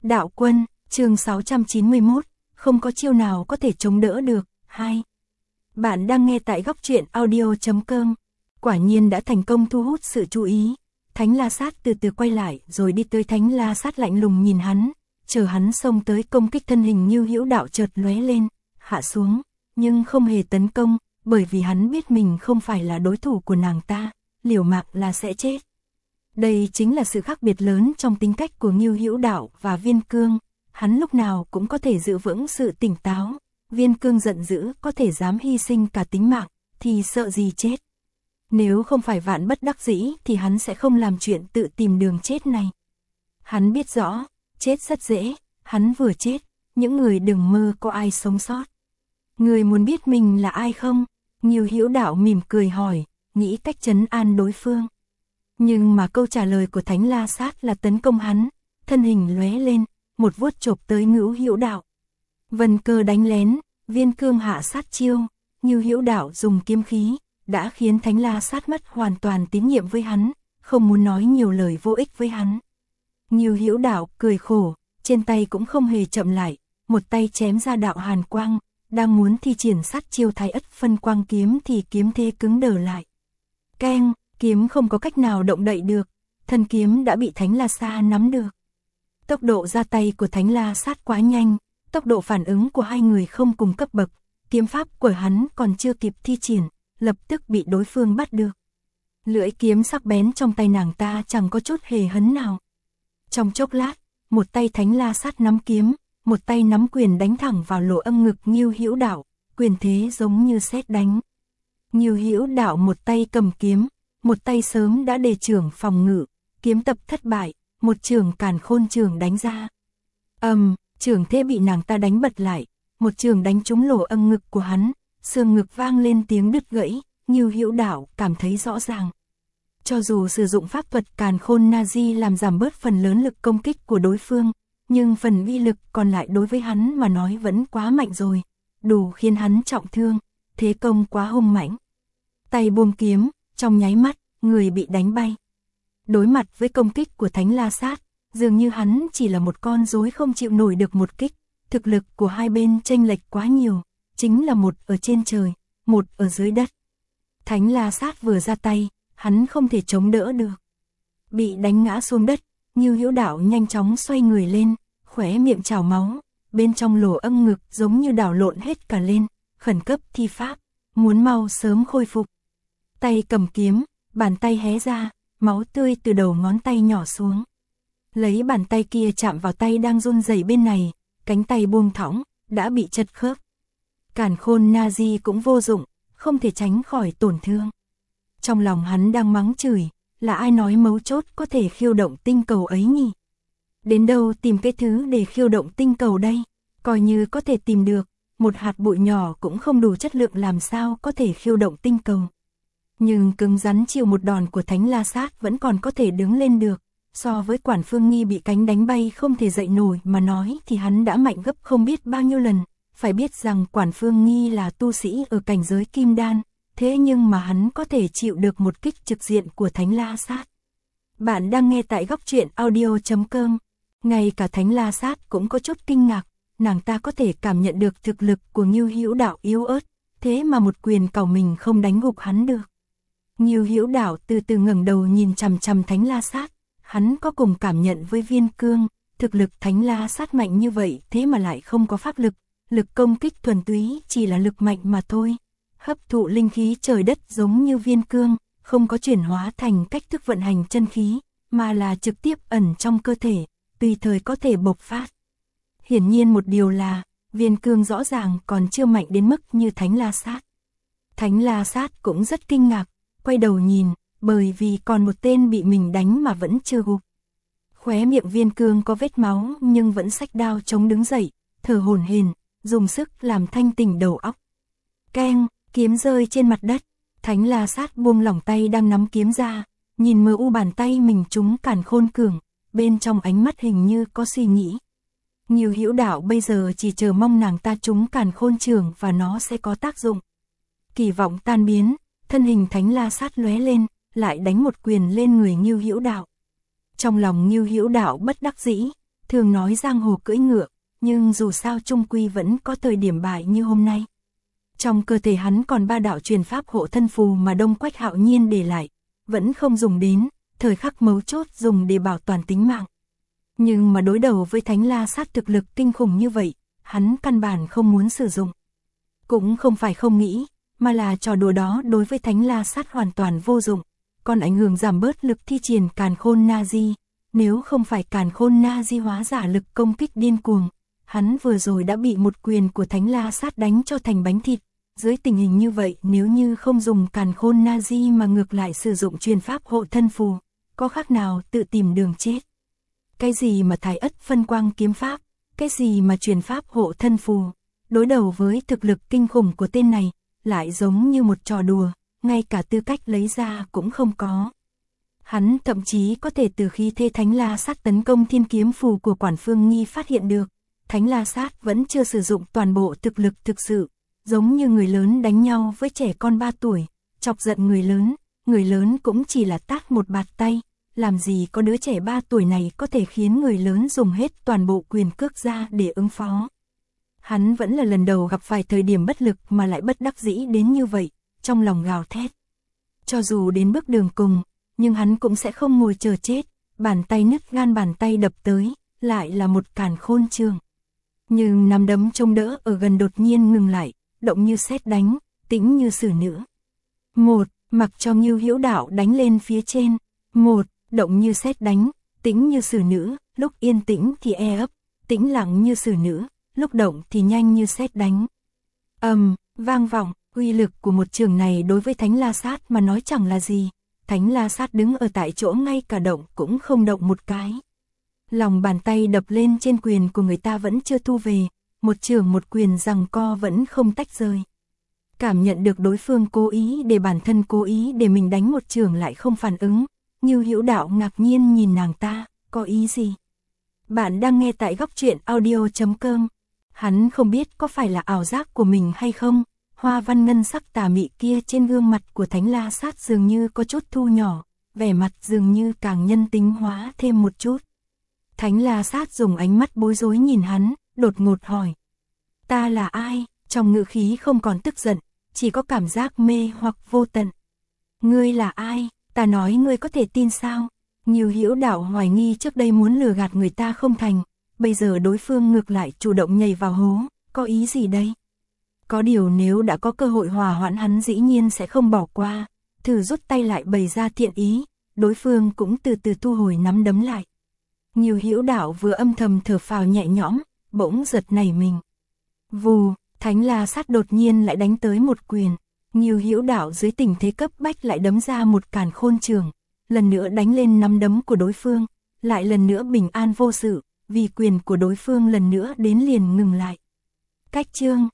Đạo quân, chương 691, không có chiêu nào có thể chống đỡ được. 2. Bạn đang nghe tại góc truyện audio.com. Quả nhiên đã thành công thu hút sự chú ý. Thánh La Sát từ từ quay lại rồi đi tới. Thánh La Sát lạnh lùng nhìn hắn, chờ hắn xông tới công kích. Thân hình Như Hữu Đạo chợt lóe lên, hạ xuống, nhưng không hề tấn công, bởi vì hắn biết mình không phải là đối thủ của nàng ta, liều mạng là sẽ chết. Đây chính là sự khác biệt lớn trong tính cách của Như Hữu Đạo và Viên Cương, hắn lúc nào cũng có thể giữ vững sự tỉnh táo. Viên Cương giận dữ có thể dám hy sinh cả tính mạng, thì sợ gì chết. Nếu không phải vạn bất đắc dĩ thì hắn sẽ không làm chuyện tự tìm đường chết này. Hắn biết rõ, chết rất dễ, hắn vừa chết, những người đừng mơ có ai sống sót. Người muốn biết mình là ai không? Như Hữu Đạo mỉm cười hỏi, nghĩ cách trấn an đối phương. Nhưng mà câu trả lời của Thánh La Sát là tấn công hắn, thân hình lóe lên, một vuốt chộp tới Như Hữu Đạo. Vân Cơ đánh lén, Viên Cương hạ sát chiêu, Như Hữu Đạo dùng kiếm khí, đã khiến Thánh La Sát mất hoàn toàn tín nhiệm với hắn, không muốn nói nhiều lời vô ích với hắn. Như Hữu Đạo cười khổ, trên tay cũng không hề chậm lại, một tay chém ra đạo hàn quang, đang muốn thi triển sát chiêu Thái Ất Phân Quang kiếm thì kiếm thế cứng đờ lại. Keng, kiếm không có cách nào động đậy được, thân kiếm đã bị Thánh La Sát nắm được. Tốc độ ra tay của Thánh La Sát quá nhanh, tốc độ phản ứng của hai người không cùng cấp bậc, kiếm pháp của hắn còn chưa kịp thi triển, lập tức bị đối phương bắt được. Lưỡi kiếm sắc bén trong tay nàng ta chẳng có chút hề hấn nào. Trong chốc lát, một tay Thánh La Sát nắm kiếm, một tay nắm quyền đánh thẳng vào lỗ âm ngực Như Hữu Đạo, quyền thế giống như sét đánh. Như Hữu Đạo một tay cầm kiếm, một tay sớm đã đề chưởng phòng ngự, kiếm tập thất bại, một chưởng Càn Khôn chưởng đánh ra. Chưởng thế bị nàng ta đánh bật lại, một chưởng đánh trúng lỗ âm ngực của hắn, xương ngực vang lên tiếng đứt gãy, Như Hữu Đạo cảm thấy rõ ràng. Cho dù sử dụng pháp thuật Càn Khôn Nazi làm giảm bớt phần lớn lực công kích của đối phương, nhưng phần uy lực còn lại đối với hắn mà nói vẫn quá mạnh rồi, đủ khiến hắn trọng thương, thế công quá hung mãnh. Tay buông kiếm, trong nháy mắt, người bị đánh bay. Đối mặt với công kích của Thánh La Sát, dường như hắn chỉ là một con rối không chịu nổi được một kích, thực lực của hai bên chênh lệch quá nhiều, chính là một ở trên trời, một ở dưới đất. Thánh La Sát vừa ra tay, hắn không thể chống đỡ được. Bị đánh ngã xuống đất, Như Hữu Đạo nhanh chóng xoay người lên, khóe miệng trào máu, bên trong lỗ âm ngực giống như đảo lộn hết cả lên, khẩn cấp thi pháp, muốn mau sớm khôi phục. Tay cầm kiếm, bàn tay hé ra, máu tươi từ đầu ngón tay nhỏ xuống. Lấy bàn tay kia chạm vào tay đang run rẩy bên này, cánh tay buông thõng, đã bị chật khớp. Càn Khôn Nazi cũng vô dụng, không thể tránh khỏi tổn thương. Trong lòng hắn đang mắng chửi, là ai nói mấu chốt có thể khiêu động tinh cầu ấy nhỉ? Đến đâu tìm cái thứ để khiêu động tinh cầu đây? Coi như có thể tìm được, một hạt bụi nhỏ cũng không đủ chất lượng làm sao có thể khiêu động tinh cầu. Nhưng cứng rắn chịu một đòn của Thánh La Sát vẫn còn có thể đứng lên được. So với Quản Phương Nghi bị cánh đánh bay không thể dậy nổi mà nói thì hắn đã mạnh gấp không biết bao nhiêu lần. Phải biết rằng Quản Phương Nghi là tu sĩ ở cảnh giới Kim Đan, thế nhưng mà hắn có thể chịu được một kích trực diện của Thánh La Sát. Bạn đang nghe tại góc truyện audio.com. Ngay cả Thánh La Sát cũng có chút kinh ngạc, nàng ta có thể cảm nhận được thực lực của Như Hữu Đạo yếu ớt, thế mà một quyền cào mình không đánh gục hắn được. Như Hữu Đạo từ từ ngẩng đầu nhìn chằm chằm Thánh La Sát, hắn có cùng cảm nhận với Viên Cương, thực lực Thánh La Sát mạnh như vậy thế mà lại không có pháp lực, lực công kích thuần túy chỉ là lực mạnh mà thôi. Hấp thụ linh khí trời đất giống như Viên Cương, không có chuyển hóa thành cách thức vận hành chân khí, mà là trực tiếp ẩn trong cơ thể, tùy thời có thể bộc phát. Hiển nhiên một điều là, Viên Cương rõ ràng còn chưa mạnh đến mức như Thánh La Sát. Thánh La Sát cũng rất kinh ngạc, quay đầu nhìn, bởi vì còn một tên bị mình đánh mà vẫn chưa gục. Khóe miệng Viên Cương có vết máu nhưng vẫn xách đao chống đứng dậy, thở hổn hển, dùng sức làm thanh tỉnh đầu óc. Keng, kiếm rơi trên mặt đất, Thánh La Sát buông lỏng tay đang nắm kiếm ra, nhìn mờ u bàn tay mình trúng Càn Khôn Cường, bên trong ánh mắt hình như có suy nghĩ. Như Hữu Đạo bây giờ chỉ chờ mong nàng ta trúng Càn Khôn chưởng và nó sẽ có tác dụng. Kỳ vọng tan biến, thân hình Thánh La Sát lóe lên, lại đánh một quyền lên người Như Hữu Đạo. Trong lòng Như Hữu Đạo bất đắc dĩ, thường nói giang hồ cưỡi ngựa, nhưng dù sao chung quy vẫn có thời điểm bại như hôm nay. Trong cơ thể hắn còn 3 đạo truyền pháp hộ thân phù mà Đông Quách Hạo Nhiên để lại, vẫn không dùng đến, thời khắc mấu chốt dùng để bảo toàn tính mạng. Nhưng mà đối đầu với Thánh La Sát thực lực kinh khủng như vậy, hắn căn bản không muốn sử dụng. Cũng không phải không nghĩ, mà là trò đùa đó đối với Thánh La Sát hoàn toàn vô dụng, còn ảnh hưởng giảm bớt lực thi triển Càn Khôn Na Di. Nếu không phải Càn Khôn Na Di hóa giả lực công kích điên cuồng, hắn vừa rồi đã bị một quyền của Thánh La Sát đánh cho thành bánh thịt. Dưới tình hình như vậy, nếu như không dùng Càn Khôn Na Di mà ngược lại sử dụng truyền pháp hộ thân phù, có khác nào tự tìm đường chết. Cái gì mà Thái Ất phân quang kiếm pháp, cái gì mà truyền pháp hộ thân phù, đối đầu với thực lực kinh khủng của tên này, lại giống như một trò đùa, ngay cả tư cách lấy ra cũng không có. Hắn thậm chí có thể từ khi Thê Thánh La Sát tấn công thiên kiếm phù của Quản Phương Nghi phát hiện được, Thánh La Sát vẫn chưa sử dụng toàn bộ thực lực thực sự, giống như người lớn đánh nhau với trẻ con 3 tuổi, chọc giận người lớn cũng chỉ là tát một bạt tay, làm gì có đứa trẻ 3 tuổi này có thể khiến người lớn dùng hết toàn bộ quyền cước ra để ứng phó. Hắn vẫn là lần đầu gặp phải thời điểm bất lực mà lại bất đắc dĩ đến như vậy, trong lòng gào thét. Cho dù đến bước đường cùng, nhưng hắn cũng sẽ không ngồi chờ chết, bàn tay nứt gan bàn tay đập tới, lại là một Càn Khôn trường. Nhưng nắm đấm trông đỡ ở gần đột nhiên ngừng lại, động như sét đánh, tĩnh như sử nữ. Một, mặc cho Ngưu Hữu Đạo đánh lên phía trên. Một, động như sét đánh, tĩnh như sử nữ, lúc yên tĩnh thì e ấp, tĩnh lặng như sử nữ, lúc động thì nhanh như sét đánh. Vang vọng, uy lực của một trường này đối với Thánh La Sát mà nói chẳng là gì. Thánh La Sát đứng ở tại chỗ ngay cả động cũng không động một cái. Lòng bàn tay đập lên trên quyền của người ta vẫn chưa thu về, một trường một quyền giằng co vẫn không tách rời. Cảm nhận được đối phương cố ý để bản thân cố ý để mình đánh một trường lại không phản ứng, Ngưu Hữu Đạo ngạc nhiên nhìn nàng ta, có ý gì? Bạn đang nghe tại Góc Truyện Audio.com. Hắn không biết có phải là ảo giác của mình hay không, hoa văn ngân sắc tà mị kia trên gương mặt của Thánh La Sát dường như có chút thu nhỏ, vẻ mặt dường như càng nhân tính hóa thêm một chút. Thánh La Sát dùng ánh mắt bối rối nhìn hắn, đột ngột hỏi. Ta là ai? Trong ngữ khí không còn tức giận, chỉ có cảm giác mê hoặc vô tận. Ngươi là ai? Ta nói ngươi có thể tin sao? Ngưu Hữu Đạo hoài nghi trước đây muốn lừa gạt người ta không thành, bây giờ đối phương ngược lại chủ động nhảy vào hố, có ý gì đây? Có điều nếu đã có cơ hội hòa hoãn hắn dĩ nhiên sẽ không bỏ qua, thử rút tay lại bày ra thiện ý, đối phương cũng từ từ thu hồi nắm đấm lại. Ngưu Hữu Đạo vừa âm thầm thở phào nhẹ nhõm, bỗng giật nảy mình. Vù, Thánh La Sát đột nhiên lại đánh tới một quyền. Ngưu Hữu Đạo dưới tình thế cấp bách lại đấm ra một Càn Khôn trường, lần nữa đánh lên nắm đấm của đối phương, lại lần nữa bình an vô sự, vì quyền của đối phương lần nữa đến liền ngừng lại. Cách chương